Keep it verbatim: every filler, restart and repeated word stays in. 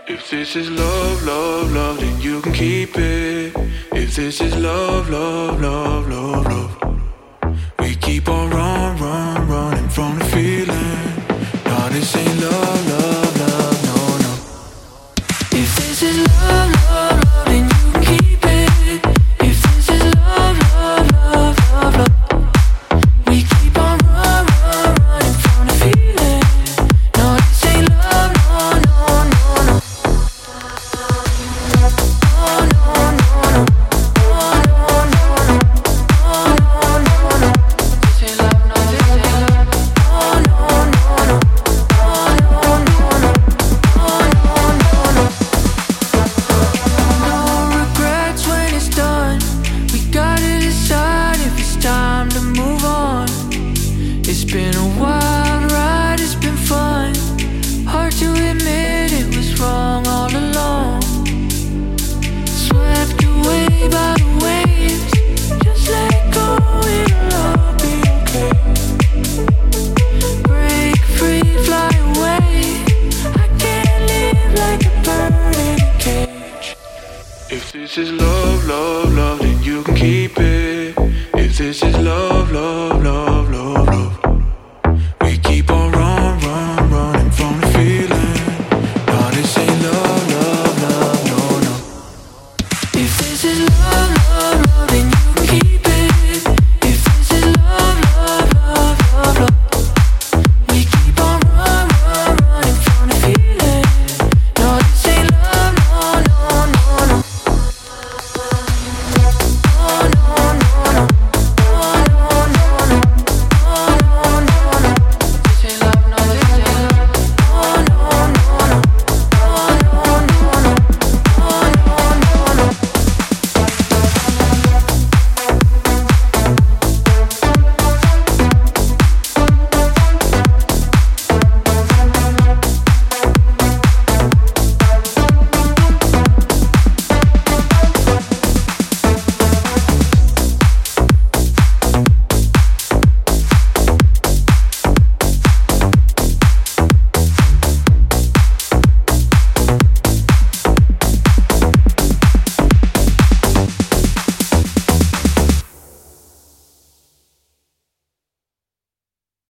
If this is love, love, love, then you can keep it. If this is love, love, love, love, love, we keep on run, run, running from the feeling. No, this ain't love, love, love, no, no. If this is love, love, love, then you can keep it. If this is love, love, love, love, love, we keep on run, run, running from the feeling. No, this ain't love, no, no, no, no. If this is love, love, love, then you can keep it. If this is love,